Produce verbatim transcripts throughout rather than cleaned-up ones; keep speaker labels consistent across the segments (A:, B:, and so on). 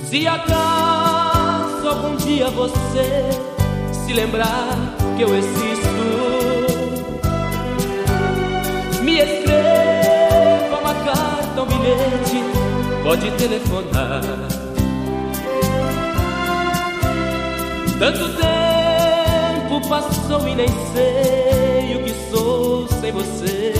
A: Se acaso algum dia você se lembrar que eu existo, me escreva uma carta, um bilhete, pode telefonar. Tanto tempo passou e nem sei o que sou sem você.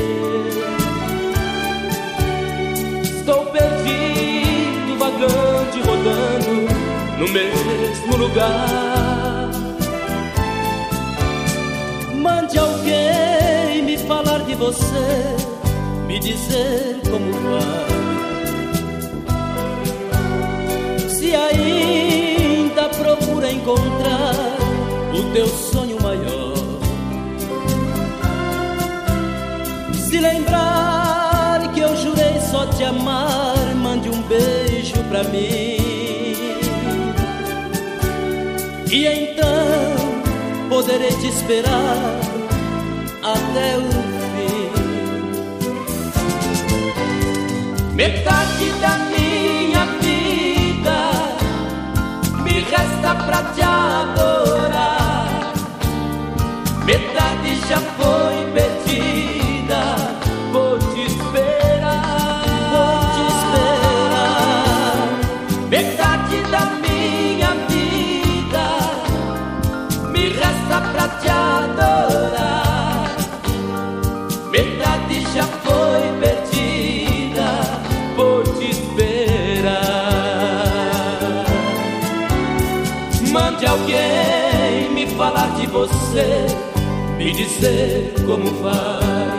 A: Estou perdido, vagante, rodando no mesmo lugar. Mande alguém me falar de você, me dizer como vai. Se ainda procura encontrar o teu sonho maior, se lembrar que eu jurei só te amar, mande um beijo pra mim. E então poderei te esperar até o fim. Metade da minha vida me resta pra te adorar, metade já foi perdida. Vou te esperar, vou te esperar. Metade da minha vida me resta pra te adorar, metade já foi perdida. Vou te esperar. Mande alguém me falar de você, me dizer como vai.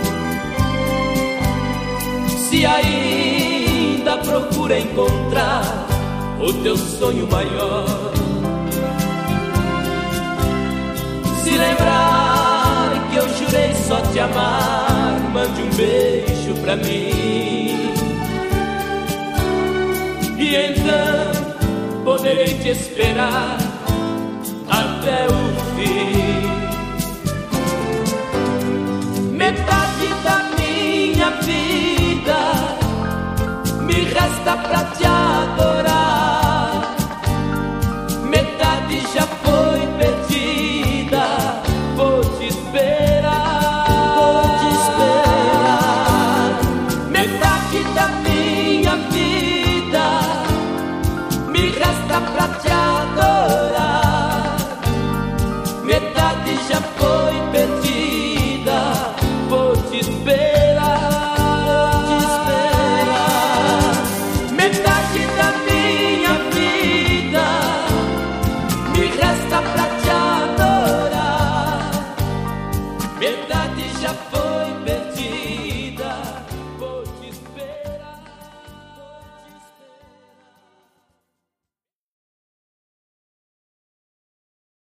A: Se ainda procura encontrar o teu sonho maior, se lembrar que eu jurei só te amar, mande um beijo pra mim. E então poderei te esperar até o fim. Metade da minha vida me resta pra te